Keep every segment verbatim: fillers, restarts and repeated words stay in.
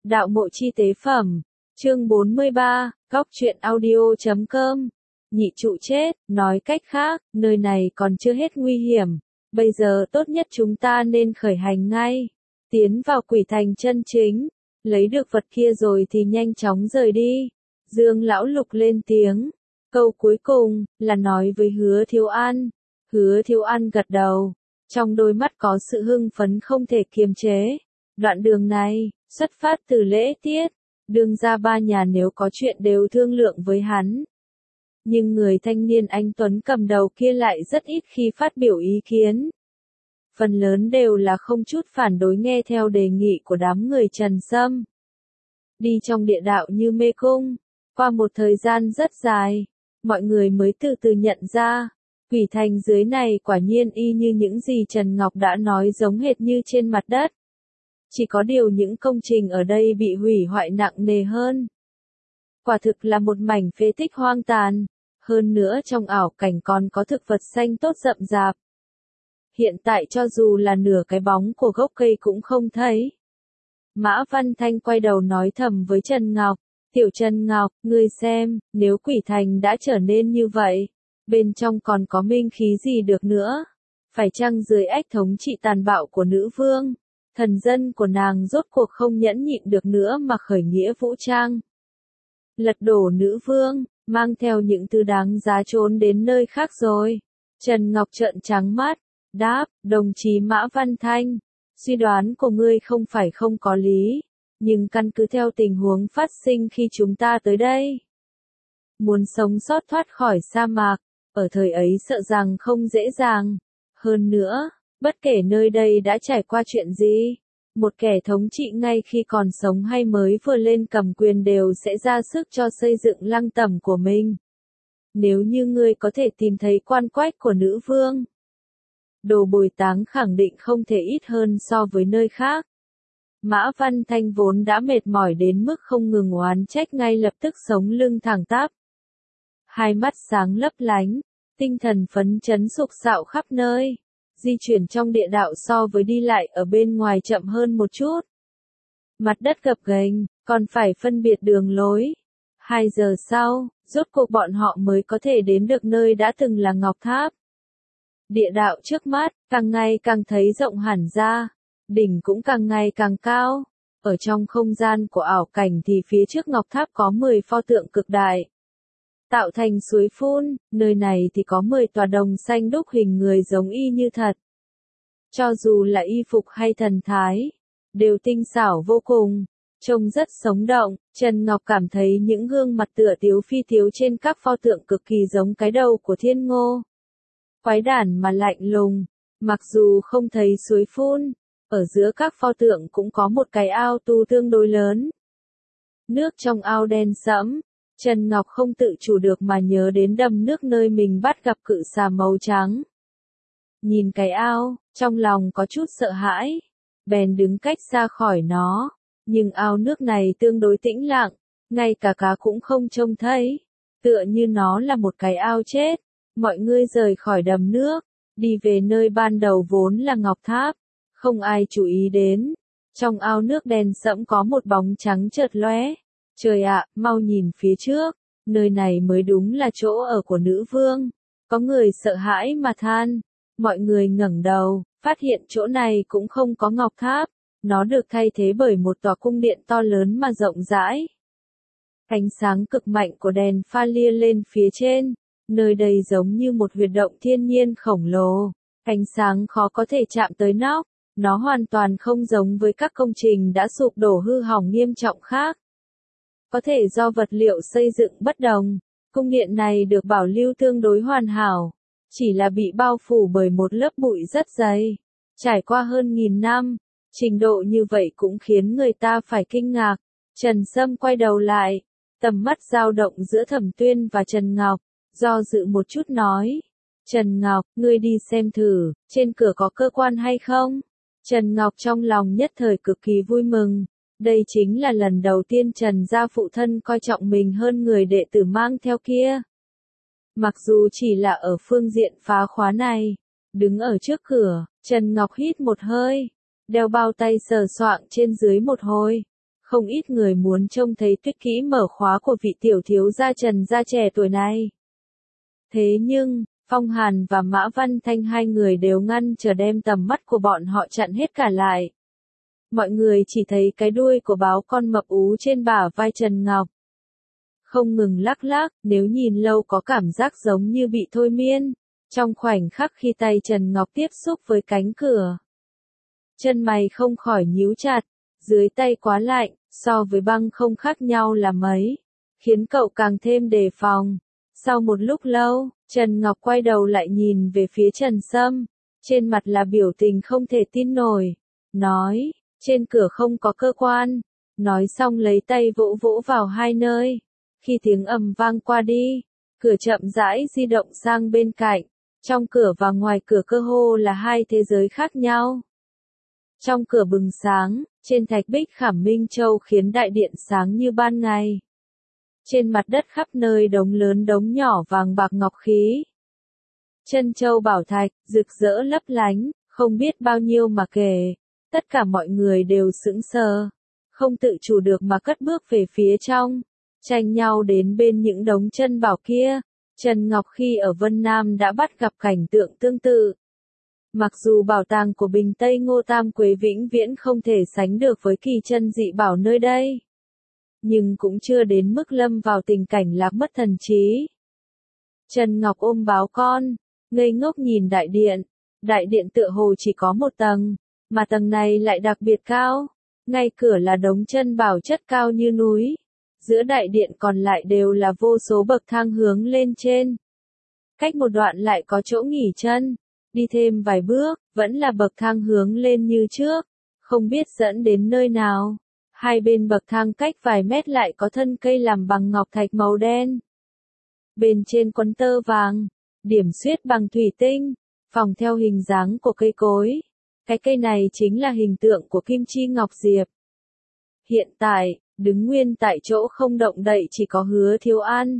Đạo mộ chi tế phẩm. Chương bốn mươi ba, góc truyện audio chấm com. Nhị trụ chết, nói cách khác, nơi này còn chưa hết nguy hiểm. Bây giờ tốt nhất chúng ta nên khởi hành ngay. Tiến vào quỷ thành chân chính. Lấy được vật kia rồi thì nhanh chóng rời đi. Dương lão lục lên tiếng. Câu cuối cùng, là nói với Hứa Thiếu An. Hứa Thiếu An gật đầu. Trong đôi mắt có sự hưng phấn không thể kiềm chế. Đoạn đường này, xuất phát từ lễ tiết. Đường ra ba nhà nếu có chuyện đều thương lượng với hắn. Nhưng người thanh niên anh Tuấn cầm đầu kia lại rất ít khi phát biểu ý kiến. Phần lớn đều là không chút phản đối nghe theo đề nghị của đám người Trần Sâm. Đi trong địa đạo như mê cung, qua một thời gian rất dài, mọi người mới từ từ nhận ra, quỷ thành dưới này quả nhiên y như những gì Trần Ngọc đã nói giống hệt như trên mặt đất. Chỉ có điều những công trình ở đây bị hủy hoại nặng nề hơn. Quả thực là một mảnh phế tích hoang tàn, hơn nữa trong ảo cảnh còn có thực vật xanh tốt rậm rạp. Hiện tại cho dù là nửa cái bóng của gốc cây cũng không thấy. Mã Văn Thanh quay đầu nói thầm với Trần Ngọc, Tiểu Trần Ngọc, ngươi xem, nếu quỷ thành đã trở nên như vậy, bên trong còn có minh khí gì được nữa? Phải chăng dưới ách thống trị tàn bạo của nữ vương, thần dân của nàng rốt cuộc không nhẫn nhịn được nữa mà khởi nghĩa vũ trang? Lật đổ nữ vương, mang theo những thứ đáng giá trốn đến nơi khác rồi. Trần Ngọc trợn trắng mắt, đáp, đồng chí Mã Văn Thanh, suy đoán của ngươi không phải không có lý, nhưng căn cứ theo tình huống phát sinh khi chúng ta tới đây. Muốn sống sót thoát khỏi sa mạc, ở thời ấy sợ rằng không dễ dàng. Hơn nữa, bất kể nơi đây đã trải qua chuyện gì, một kẻ thống trị ngay khi còn sống hay mới vừa lên cầm quyền đều sẽ ra sức cho xây dựng lăng tẩm của mình. Nếu như ngươi có thể tìm thấy quan quách của nữ vương, đồ bồi táng khẳng định không thể ít hơn so với nơi khác. Mã Văn Thanh vốn đã mệt mỏi đến mức không ngừng oán trách ngay lập tức sống lưng thẳng tắp. Hai mắt sáng lấp lánh, tinh thần phấn chấn sục sạo khắp nơi. Di chuyển trong địa đạo so với đi lại ở bên ngoài chậm hơn một chút. Mặt đất gập ghềnh, còn phải phân biệt đường lối. Hai giờ sau, rốt cuộc bọn họ mới có thể đến được nơi đã từng là Ngọc Tháp. Địa đạo trước mắt, càng ngày càng thấy rộng hẳn ra, đỉnh cũng càng ngày càng cao. Ở trong không gian của ảo cảnh thì phía trước Ngọc Tháp có mười pho tượng cực đại. Tạo thành suối phun, nơi này thì có mười tòa đồng xanh đúc hình người giống y như thật. Cho dù là y phục hay thần thái, đều tinh xảo vô cùng, trông rất sống động. Trần Ngọc cảm thấy những gương mặt tựa tiếu phi tiếu trên các pho tượng cực kỳ giống cái đầu của Thiên Ngô. Quái đản mà lạnh lùng, mặc dù không thấy suối phun, ở giữa các pho tượng cũng có một cái ao tu tương đối lớn. Nước trong ao đen sẫm. Trần Ngọc không tự chủ được mà nhớ đến đầm nước nơi mình bắt gặp cự xà màu trắng. Nhìn cái ao, trong lòng có chút sợ hãi, bèn đứng cách xa khỏi nó, nhưng ao nước này tương đối tĩnh lặng, ngay cả cá cũng không trông thấy, tựa như nó là một cái ao chết. Mọi người rời khỏi đầm nước, đi về nơi ban đầu vốn là Ngọc Tháp, không ai chú ý đến. Trong ao nước đen sẫm có một bóng trắng chợt lóe. Trời ạ, mau nhìn phía trước, nơi này mới đúng là chỗ ở của nữ vương. Có người sợ hãi mà than. Mọi người ngẩng đầu, phát hiện chỗ này cũng không có Ngọc Tháp, nó được thay thế bởi một tòa cung điện to lớn mà rộng rãi. Ánh sáng cực mạnh của đèn pha lia lên phía trên, nơi đây giống như một huyệt động thiên nhiên khổng lồ, ánh sáng khó có thể chạm tới nóc, nó hoàn toàn không giống với các công trình đã sụp đổ hư hỏng nghiêm trọng khác. Có thể do vật liệu xây dựng bất đồng, cung điện này được bảo lưu tương đối hoàn hảo, chỉ là bị bao phủ bởi một lớp bụi rất dày. Trải qua hơn nghìn năm, trình độ như vậy cũng khiến người ta phải kinh ngạc. Trần Sâm quay đầu lại, tầm mắt dao động giữa Thẩm Tuyên và Trần Ngọc, do dự một chút nói. Trần Ngọc, ngươi đi xem thử, trên cửa có cơ quan hay không? Trần Ngọc trong lòng nhất thời cực kỳ vui mừng. Đây chính là lần đầu tiên Trần gia phụ thân coi trọng mình hơn người đệ tử mang theo kia. Mặc dù chỉ là ở phương diện phá khóa này, đứng ở trước cửa, Trần Ngọc hít một hơi, đeo bao tay sờ soạng trên dưới một hồi, Không ít người muốn trông thấy tuyết kỹ mở khóa của vị tiểu thiếu gia Trần gia trẻ tuổi này. Thế nhưng, Phong Hàn và Mã Văn Thanh hai người đều ngăn chờ đem tầm mắt của bọn họ chặn hết cả lại. Mọi người chỉ thấy cái đuôi của báo con mập ú trên bả vai Trần Ngọc. Không ngừng lắc lắc, nếu nhìn lâu có cảm giác giống như bị thôi miên. Trong khoảnh khắc khi tay Trần Ngọc tiếp xúc với cánh cửa, chân mày không khỏi nhíu chặt, dưới tay quá lạnh, so với băng không khác nhau là mấy, khiến cậu càng thêm đề phòng. Sau một lúc lâu, Trần Ngọc quay đầu lại nhìn về phía Trần Sâm, trên mặt là biểu tình không thể tin nổi, nói, trên cửa không có cơ quan, nói xong lấy tay vỗ vỗ vào hai nơi, khi tiếng ầm vang qua đi, cửa chậm rãi di động sang bên cạnh, trong cửa và ngoài cửa cơ hồ là hai thế giới khác nhau. Trong cửa bừng sáng, trên thạch bích khảm minh châu khiến đại điện sáng như ban ngày. Trên mặt đất khắp nơi đống lớn đống nhỏ vàng bạc ngọc khí. Chân châu bảo thạch, rực rỡ lấp lánh, không biết bao nhiêu mà kể. Tất cả mọi người đều sững sờ, không tự chủ được mà cất bước về phía trong, tranh nhau đến bên những đống chân bảo kia. Trần Ngọc khi ở Vân Nam đã bắt gặp cảnh tượng tương tự. Mặc dù bảo tàng của Bình Tây Ngô Tam Quế vĩnh viễn không thể sánh được với kỳ chân dị bảo nơi đây, nhưng cũng chưa đến mức lâm vào tình cảnh lạc mất thần trí. Trần Ngọc ôm báo con, ngây ngốc nhìn đại điện. Đại điện tựa hồ chỉ có một tầng, mà tầng này lại đặc biệt cao. Ngay cửa là đống chân bảo chất cao như núi. Giữa đại điện còn lại đều là vô số bậc thang hướng lên trên. Cách một đoạn lại có chỗ nghỉ chân. Đi thêm vài bước, vẫn là bậc thang hướng lên như trước. Không biết dẫn đến nơi nào. Hai bên bậc thang cách vài mét lại có thân cây làm bằng ngọc thạch màu đen. Bên trên quấn tơ vàng, điểm xuyết bằng thủy tinh, phỏng theo hình dáng của cây cối. Cái cây này chính là hình tượng của Kim Chi Ngọc Diệp. Hiện tại, đứng nguyên tại chỗ không động đậy chỉ có Hứa Thiếu An.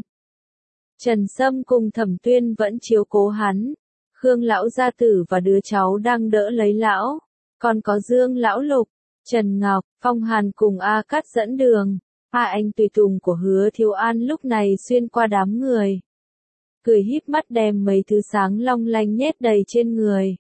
Trần Sâm cùng Thẩm Tuyên vẫn chiếu cố hắn. Khương lão gia tử và đứa cháu đang đỡ lấy lão. Còn có Dương lão lục, Trần Ngọc, Phong Hàn cùng A Cát dẫn đường. Hai anh tùy tùng của Hứa Thiếu An lúc này xuyên qua đám người. Cười híp mắt đem mấy thứ sáng long lanh nhét đầy trên người.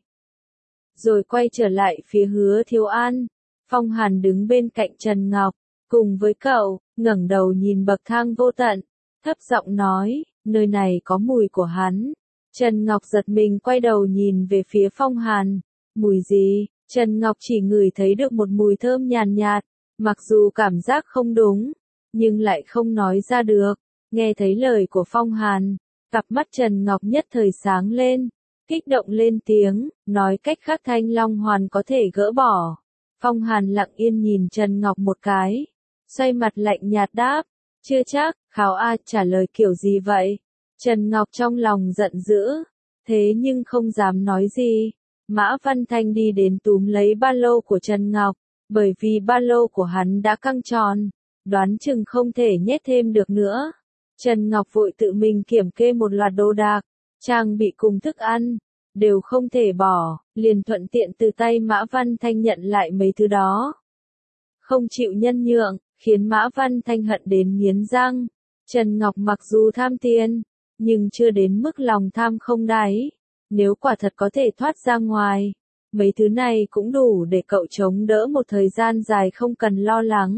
Rồi quay trở lại phía Hứa Thiếu An. Phong Hàn đứng bên cạnh Trần Ngọc, cùng với cậu, ngẩng đầu nhìn bậc thang vô tận, thấp giọng nói, nơi này có mùi của hắn. Trần Ngọc giật mình quay đầu nhìn về phía Phong Hàn. Mùi gì? Trần Ngọc chỉ ngửi thấy được một mùi thơm nhàn nhạt, mặc dù cảm giác không đúng, nhưng lại không nói ra được. Nghe thấy lời của Phong Hàn, cặp mắt Trần Ngọc nhất thời sáng lên, kích động lên tiếng, nói cách khác Thanh Long Hoàn có thể gỡ bỏ. Phong Hàn lặng yên nhìn Trần Ngọc một cái, xoay mặt lạnh nhạt đáp, chưa chắc. Kháo A trả lời kiểu gì vậy? Trần Ngọc trong lòng giận dữ, thế nhưng không dám nói gì. Mã Văn Thanh đi đến túm lấy ba lô của Trần Ngọc, bởi vì ba lô của hắn đã căng tròn, đoán chừng không thể nhét thêm được nữa. Trần Ngọc vội tự mình kiểm kê một loạt đồ đạc, trang bị cùng thức ăn, đều không thể bỏ, liền thuận tiện từ tay Mã Văn Thanh nhận lại mấy thứ đó. Không chịu nhân nhượng, khiến Mã Văn Thanh hận đến nghiến răng. Trần Ngọc mặc dù tham tiền, nhưng chưa đến mức lòng tham không đáy. Nếu quả thật có thể thoát ra ngoài, mấy thứ này cũng đủ để cậu chống đỡ một thời gian dài không cần lo lắng.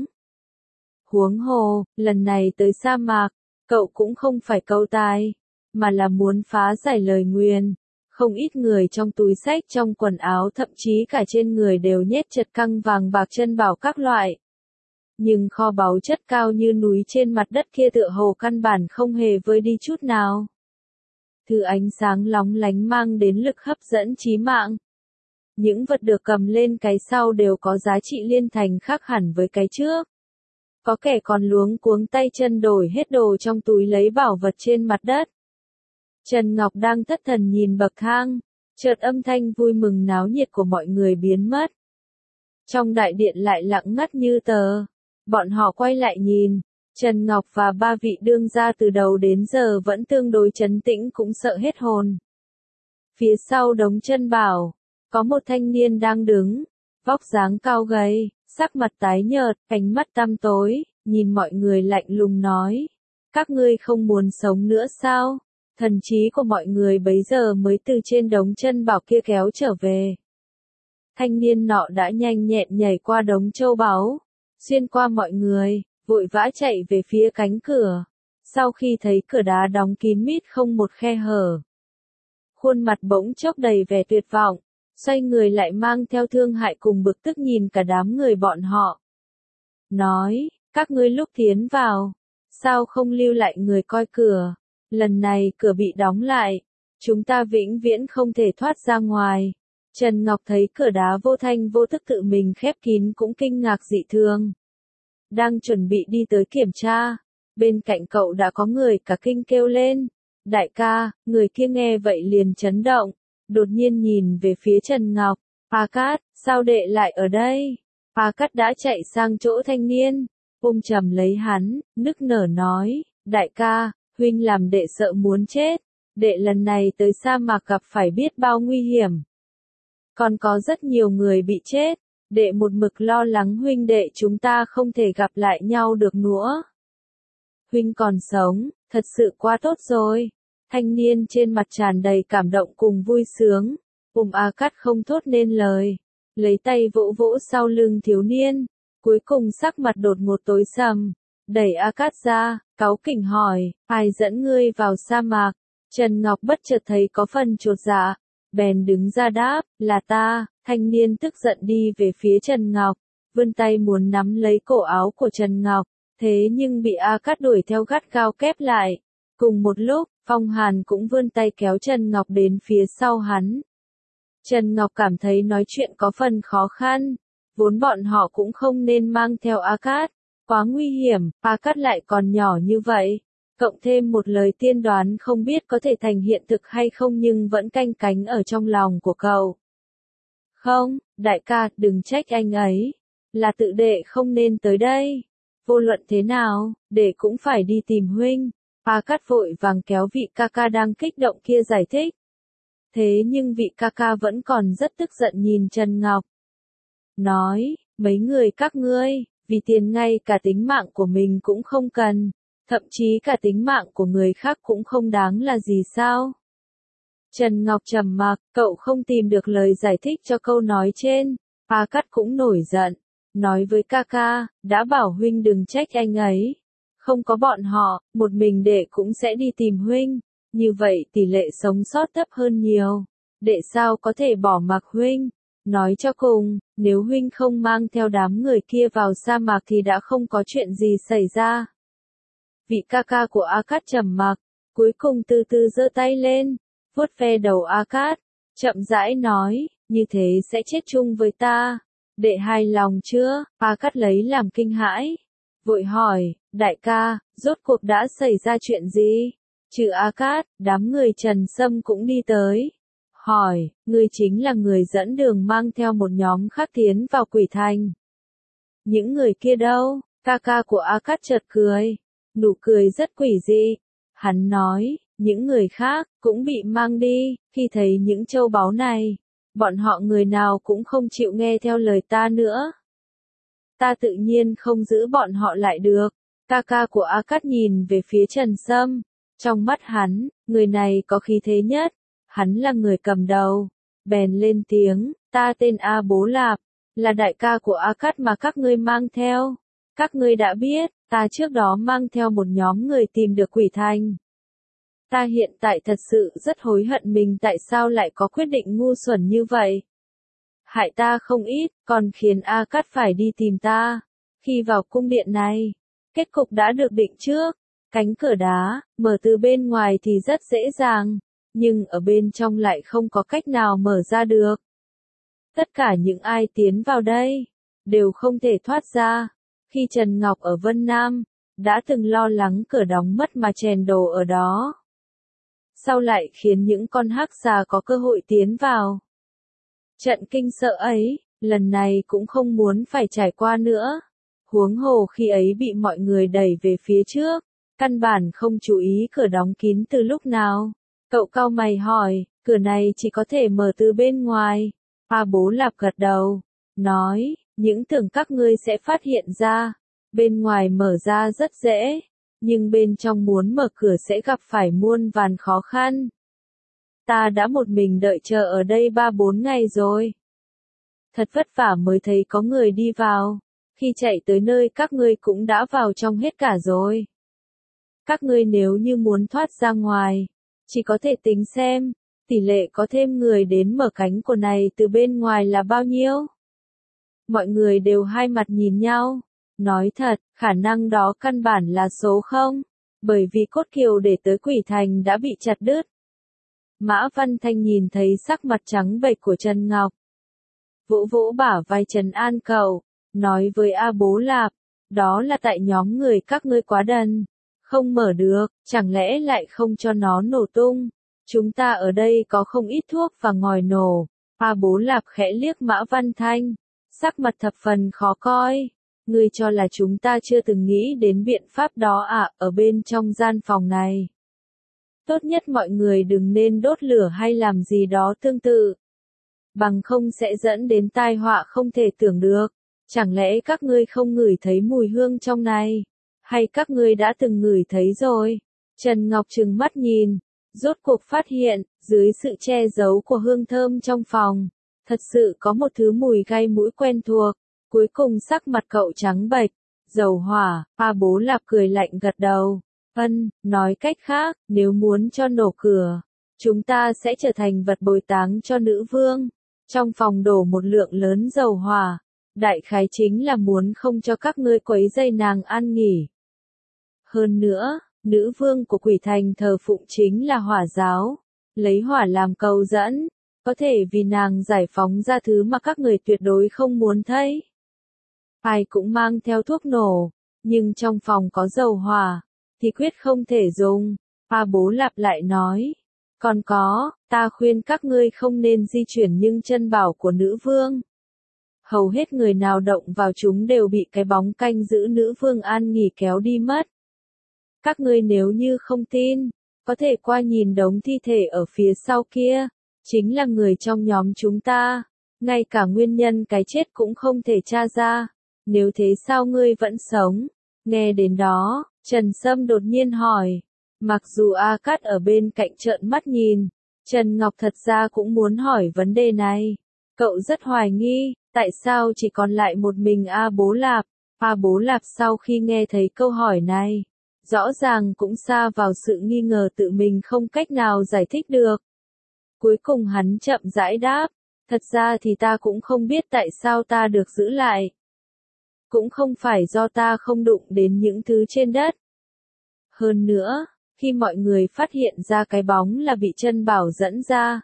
Huống hồ, lần này tới sa mạc, cậu cũng không phải câu tài, mà là muốn phá giải lời nguyền. Không ít người trong túi xách trong quần áo thậm chí cả trên người đều nhét chật căng vàng bạc chân bảo các loại. Nhưng kho báu chất cao như núi trên mặt đất kia tựa hồ căn bản không hề vơi đi chút nào. Thứ ánh sáng lóng lánh mang đến lực hấp dẫn chí mạng. Những vật được cầm lên cái sau đều có giá trị liên thành khác hẳn với cái trước. Có kẻ còn luống cuống tay chân đổi hết đồ trong túi lấy bảo vật trên mặt đất. Trần Ngọc đang thất thần nhìn bậc thang, chợt âm thanh vui mừng náo nhiệt của mọi người biến mất. Trong đại điện lại lặng ngắt như tờ. Bọn họ quay lại nhìn, Trần Ngọc và ba vị đương gia từ đầu đến giờ vẫn tương đối trấn tĩnh cũng sợ hết hồn. Phía sau đống chân bảo, có một thanh niên đang đứng, vóc dáng cao gầy, sắc mặt tái nhợt, ánh mắt tăm tối, nhìn mọi người lạnh lùng nói. Các ngươi không muốn sống nữa sao? Thần trí của mọi người bấy giờ mới từ trên đống chân bảo kia kéo trở về. Thanh niên nọ đã nhanh nhẹn nhảy qua đống châu báu, xuyên qua mọi người, vội vã chạy về phía cánh cửa. Sau khi thấy cửa đá đóng kín mít không một khe hở, khuôn mặt bỗng chốc đầy vẻ tuyệt vọng, xoay người lại mang theo thương hại cùng bực tức nhìn cả đám người bọn họ. Nói, các ngươi lúc tiến vào, sao không lưu lại người coi cửa? Lần này cửa bị đóng lại, chúng ta vĩnh viễn không thể thoát ra ngoài. Trần Ngọc thấy cửa đá vô thanh vô tức tự mình khép kín cũng kinh ngạc dị thường. Đang chuẩn bị đi tới kiểm tra, bên cạnh cậu đã có người cả kinh kêu lên. Đại ca, người kia nghe vậy liền chấn động, đột nhiên nhìn về phía Trần Ngọc. A Cát, sao đệ lại ở đây? A Cát đã chạy sang chỗ thanh niên, ôm chầm lấy hắn, nức nở nói, đại ca, huynh làm đệ sợ muốn chết. Đệ lần này tới sa mạc gặp phải biết bao nguy hiểm. Còn có rất nhiều người bị chết, đệ một mực lo lắng huynh đệ chúng ta không thể gặp lại nhau được nữa. Huynh còn sống, thật sự quá tốt rồi. Thanh niên trên mặt tràn đầy cảm động cùng vui sướng, ôm A Cát không thốt nên lời, lấy tay vỗ vỗ sau lưng thiếu niên, cuối cùng sắc mặt đột ngột tối sầm, đẩy A Cát ra, cáu kỉnh hỏi, ai dẫn ngươi vào sa mạc? Trần Ngọc bất chợt thấy có phần chột dạ, bèn đứng ra đáp, là ta. Thanh niên tức giận đi về phía Trần Ngọc, vươn tay muốn nắm lấy cổ áo của Trần Ngọc, thế nhưng bị A Cát đuổi theo gắt gao kép lại. Cùng một lúc, Phong Hàn cũng vươn tay kéo Trần Ngọc đến phía sau hắn. Trần Ngọc cảm thấy nói chuyện có phần khó khăn, vốn bọn họ cũng không nên mang theo A Cát, quá nguy hiểm, A Cát lại còn nhỏ như vậy. Cộng thêm một lời tiên đoán không biết có thể thành hiện thực hay không nhưng vẫn canh cánh ở trong lòng của cậu. Không, đại ca, đừng trách anh ấy, là tự đệ không nên tới đây. Vô luận thế nào, đệ cũng phải đi tìm huynh. A Cát vội vàng kéo vị ca ca đang kích động kia giải thích. Thế nhưng vị ca ca vẫn còn rất tức giận nhìn Trần Ngọc. Nói, mấy người các ngươi, vì tiền ngay cả tính mạng của mình cũng không cần, thậm chí cả tính mạng của người khác cũng không đáng là gì sao? Trần Ngọc trầm mặc, cậu không tìm được lời giải thích cho câu nói trên. A Cát cũng nổi giận, nói với ca ca, đã bảo huynh đừng trách anh ấy. Không có bọn họ, một mình đệ cũng sẽ đi tìm huynh, như vậy tỷ lệ sống sót thấp hơn nhiều. Đệ sao có thể bỏ mặc huynh? Nói cho cùng, nếu huynh không mang theo đám người kia vào sa mạc thì đã không có chuyện gì xảy ra. Vị ca ca của A Cát trầm mặc, cuối cùng từ từ giơ tay lên, vuốt ve đầu A Cát, chậm rãi nói, như thế sẽ chết chung với ta. Đệ hài lòng chưa? A Cát lấy làm kinh hãi, vội hỏi, đại ca, rốt cuộc đã xảy ra chuyện gì? Trừ A Cát, đám người Trần Sâm cũng đi tới. Hỏi, ngươi chính là người dẫn đường mang theo một nhóm khác tiến vào Quỷ Thành. Những người kia đâu? Ca ca của A Cát chợt cười, nụ cười rất quỷ dị. Hắn nói, những người khác cũng bị mang đi. Khi thấy những châu báu này, bọn họ người nào cũng không chịu nghe theo lời ta nữa. Ta tự nhiên không giữ bọn họ lại được. Ca ca của A Cát nhìn về phía Trần Sâm. Trong mắt hắn, người này có khí thế nhất. Hắn là người cầm đầu. Bèn lên tiếng, ta tên A Bố Lạp, là đại ca của A Cát mà các ngươi mang theo. Các ngươi đã biết, ta trước đó mang theo một nhóm người tìm được Quỷ Thành. Ta hiện tại thật sự rất hối hận mình tại sao lại có quyết định ngu xuẩn như vậy. Hại ta không ít, còn khiến A Cát phải đi tìm ta. Khi vào cung điện này, kết cục đã được định trước. Cánh cửa đá, mở từ bên ngoài thì rất dễ dàng, nhưng ở bên trong lại không có cách nào mở ra được. Tất cả những ai tiến vào đây, đều không thể thoát ra. Khi Trần Ngọc ở Vân Nam, đã từng lo lắng cửa đóng mất mà chèn đồ ở đó. Sau lại khiến những con hắc xà có cơ hội tiến vào. Trận kinh sợ ấy, lần này cũng không muốn phải trải qua nữa. Huống hồ khi ấy bị mọi người đẩy về phía trước, căn bản không chú ý cửa đóng kín từ lúc nào. Cậu cau mày hỏi, cửa này chỉ có thể mở từ bên ngoài. A Bố Lạp gật đầu, nói, Những tưởng các ngươi sẽ phát hiện ra, bên ngoài mở ra rất dễ, nhưng bên trong muốn mở cửa sẽ gặp phải muôn vàn khó khăn. Ta đã một mình đợi chờ ở đây ba bốn ngày rồi. Thật vất vả mới thấy có người đi vào, khi chạy tới nơi các ngươi cũng đã vào trong hết cả rồi. Các ngươi nếu như muốn thoát ra ngoài, chỉ có thể tính xem, tỷ lệ có thêm người đến mở cánh cửa này từ bên ngoài là bao nhiêu? Mọi người đều hai mặt nhìn nhau. Nói thật, khả năng đó căn bản là số không, bởi vì cốt kiều để tới Quỷ Thành đã bị chặt đứt. Mã Văn Thanh nhìn thấy sắc mặt trắng bệch của Trần Ngọc. Vỗ vỗ bả vai trấn an cậu, nói với A Bố Lạp, đó là tại nhóm người các ngươi quá đần, không mở được, chẳng lẽ lại không cho nó nổ tung. Chúng ta ở đây có không ít thuốc và ngòi nổ. A Bố Lạp khẽ liếc Mã Văn Thanh, sắc mặt thập phần khó coi. Ngươi cho là chúng ta chưa từng nghĩ đến biện pháp đó à, ở bên trong gian phòng này. Tốt nhất mọi người đừng nên đốt lửa hay làm gì đó tương tự. Bằng không sẽ dẫn đến tai họa không thể tưởng được. Chẳng lẽ các ngươi không ngửi thấy mùi hương trong này? Hay các ngươi đã từng ngửi thấy rồi? Trần Ngọc trừng mắt nhìn, rốt cuộc phát hiện, dưới sự che giấu của hương thơm trong phòng, thật sự có một thứ mùi gai mũi quen thuộc. Cuối cùng sắc mặt cậu trắng bệch, dầu hỏa. A Bố Lạp cười lạnh gật đầu. Ân, nói cách khác, nếu muốn cho nổ cửa, chúng ta sẽ trở thành vật bồi táng cho nữ vương. Trong phòng đổ một lượng lớn dầu hỏa, đại khái chính là muốn không cho các ngươi quấy rầy nàng ăn nghỉ. Hơn nữa, nữ vương của Quỷ Thành thờ phụng chính là hỏa giáo, lấy hỏa làm cầu dẫn, có thể vì nàng giải phóng ra thứ mà các người tuyệt đối không muốn thấy. Ai cũng mang theo thuốc nổ, nhưng trong phòng có dầu hỏa, thì quyết không thể dùng. A Bố Lạp lại nói, còn có, ta khuyên các ngươi không nên di chuyển những chân bảo của nữ vương. Hầu hết người nào động vào chúng đều bị cái bóng canh giữ nữ vương an nghỉ kéo đi mất. Các ngươi nếu như không tin, có thể qua nhìn đống thi thể ở phía sau kia, chính là người trong nhóm chúng ta, ngay cả nguyên nhân cái chết cũng không thể tra ra. Nếu thế sao ngươi vẫn sống? Nghe đến đó, Trần Sâm đột nhiên hỏi. Mặc dù A Cát ở bên cạnh trợn mắt nhìn, Trần Ngọc thật ra cũng muốn hỏi vấn đề này. Cậu rất hoài nghi, tại sao chỉ còn lại một mình A Bố Lạp? A Bố Lạp sau khi nghe thấy câu hỏi này, rõ ràng cũng sa vào sự nghi ngờ tự mình không cách nào giải thích được. Cuối cùng hắn chậm rãi đáp, thật ra thì ta cũng không biết tại sao ta được giữ lại. Cũng không phải do ta không đụng đến những thứ trên đất. Hơn nữa, khi mọi người phát hiện ra cái bóng là bị chân bảo dẫn ra,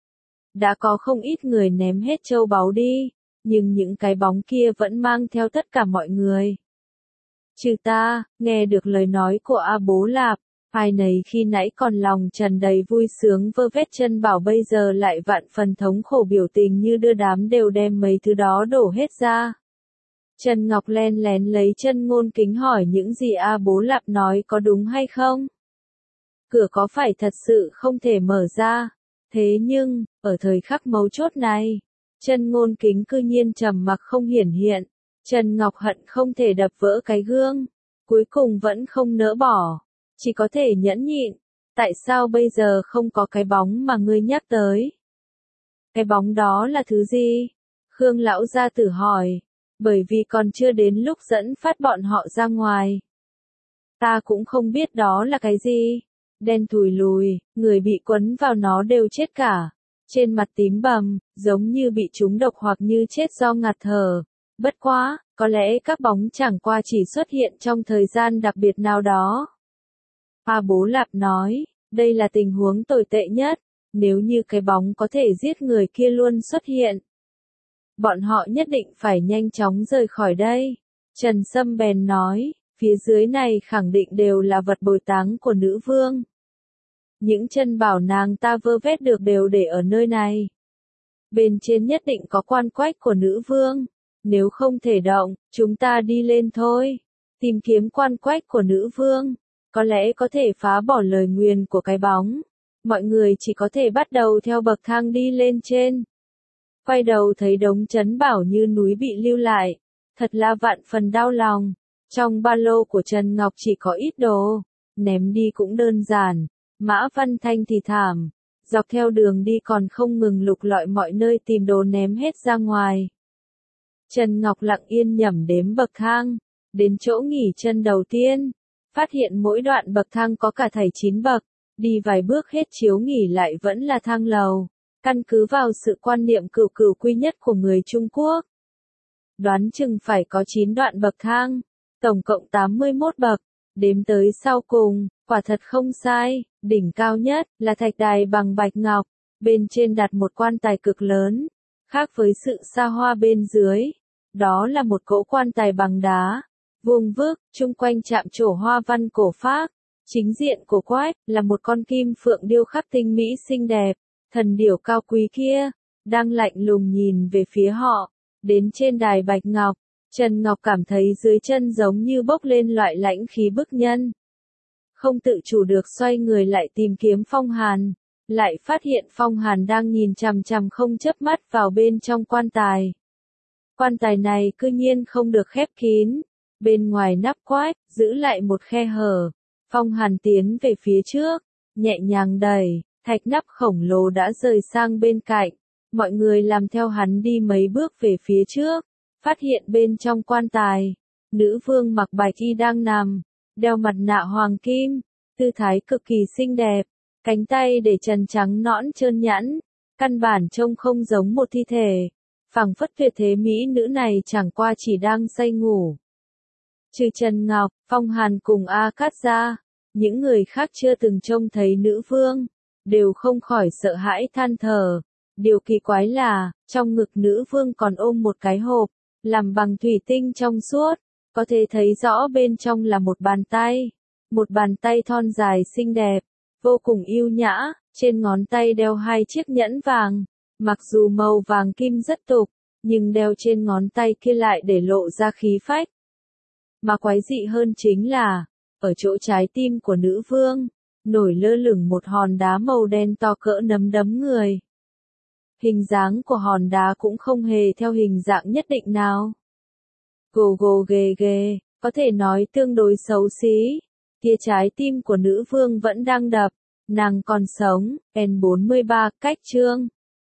đã có không ít người ném hết châu báu đi, nhưng những cái bóng kia vẫn mang theo tất cả mọi người. Trừ ta, nghe được lời nói của A Bố Lạp, ai nấy khi nãy còn lòng tràn đầy vui sướng vơ vét chân bảo bây giờ lại vạn phần thống khổ biểu tình như đưa đám đều đem mấy thứ đó đổ hết ra. Trần Ngọc len lén lấy chân Ngôn Kính hỏi những gì A Bố Lạp nói có đúng hay không? Cửa có phải thật sự không thể mở ra? Thế nhưng, ở thời khắc mấu chốt này, chân Ngôn Kính cư nhiên trầm mặc không hiển hiện. Trần Ngọc hận không thể đập vỡ cái gương, cuối cùng vẫn không nỡ bỏ, chỉ có thể nhẫn nhịn. Tại sao bây giờ không có cái bóng mà ngươi nhắc tới? Cái bóng đó là thứ gì? Khương lão gia tử hỏi, bởi vì còn chưa đến lúc dẫn phát bọn họ ra ngoài. Ta cũng không biết đó là cái gì. Đen thùi lùi, người bị quấn vào nó đều chết cả. Trên mặt tím bầm, giống như bị trúng độc hoặc như chết do ngạt thở. Bất quá, có lẽ các bóng chẳng qua chỉ xuất hiện trong thời gian đặc biệt nào đó. A Bố Lạp nói, đây là tình huống tồi tệ nhất, nếu như cái bóng có thể giết người kia luôn xuất hiện. Bọn họ nhất định phải nhanh chóng rời khỏi đây. Trần Sâm bèn nói, phía dưới này khẳng định đều là vật bồi táng của nữ vương. Những chân bảo nàng ta vơ vét được đều để ở nơi này. Bên trên nhất định có quan quách của nữ vương. Nếu không thể động, chúng ta đi lên thôi. Tìm kiếm quan quách của nữ vương. Có lẽ có thể phá bỏ lời nguyền của cái bóng. Mọi người chỉ có thể bắt đầu theo bậc thang đi lên trên. Quay đầu thấy đống trấn bảo như núi bị lưu lại, thật là vạn phần đau lòng. Trong ba lô của Trần Ngọc chỉ có ít đồ, ném đi cũng đơn giản. Mã Văn Thanh thì thảm, dọc theo đường đi còn không ngừng lục lọi mọi nơi tìm đồ ném hết ra ngoài. Trần Ngọc lặng yên nhẩm đếm bậc thang, đến chỗ nghỉ chân đầu tiên, phát hiện mỗi đoạn bậc thang có cả thảy chín bậc, đi vài bước hết chiếu nghỉ lại vẫn là thang lầu, căn cứ vào sự quan niệm cửu cửu quy nhất của người Trung Quốc. Đoán chừng phải có chín đoạn bậc thang, tổng cộng tám mươi mốt bậc, đếm tới sau cùng, quả thật không sai, đỉnh cao nhất là thạch đài bằng bạch ngọc, bên trên đặt một quan tài cực lớn, khác với sự xa hoa bên dưới, đó là một cỗ quan tài bằng đá, vuông vức, chung quanh chạm trổ hoa văn cổ phác, chính diện của quách là một con kim phượng điêu khắc tinh mỹ xinh đẹp, thần điểu cao quý kia, đang lạnh lùng nhìn về phía họ, đến trên đài bạch ngọc. Trần Ngọc cảm thấy dưới chân giống như bốc lên loại lãnh khí bức nhân. Không tự chủ được xoay người lại tìm kiếm Phong Hàn, lại phát hiện Phong Hàn đang nhìn chằm chằm không chớp mắt vào bên trong quan tài. Quan tài này cư nhiên không được khép kín, bên ngoài nắp quách, giữ lại một khe hở. Phong Hàn tiến về phía trước, nhẹ nhàng đẩy, thạch nắp khổng lồ đã rời sang bên cạnh. Mọi người làm theo hắn đi mấy bước về phía trước. Phát hiện bên trong quan tài, nữ vương mặc bạch y đang nằm, đeo mặt nạ hoàng kim, tư thái cực kỳ xinh đẹp, cánh tay để trần trắng nõn trơn nhẵn, căn bản trông không giống một thi thể, phảng phất tuyệt thế mỹ nữ này chẳng qua chỉ đang say ngủ. Trừ Trần Ngọc, Phong Hàn cùng A Cát ra, những người khác chưa từng trông thấy nữ vương, đều không khỏi sợ hãi than thở. Điều kỳ quái là, trong ngực nữ vương còn ôm một cái hộp, làm bằng thủy tinh trong suốt, có thể thấy rõ bên trong là một bàn tay, một bàn tay thon dài xinh đẹp, vô cùng yêu nhã, trên ngón tay đeo hai chiếc nhẫn vàng, mặc dù màu vàng kim rất tục, nhưng đeo trên ngón tay kia lại để lộ ra khí phách. Mà quái dị hơn chính là, ở chỗ trái tim của nữ vương, nổi lơ lửng một hòn đá màu đen to cỡ nắm đấm người. Hình dáng của hòn đá cũng không hề theo hình dạng nhất định nào. Gồ gồ ghề ghề, có thể nói tương đối xấu xí. Tia trái tim của nữ vương vẫn đang đập, nàng còn sống. N bốn mươi ba, cách chương.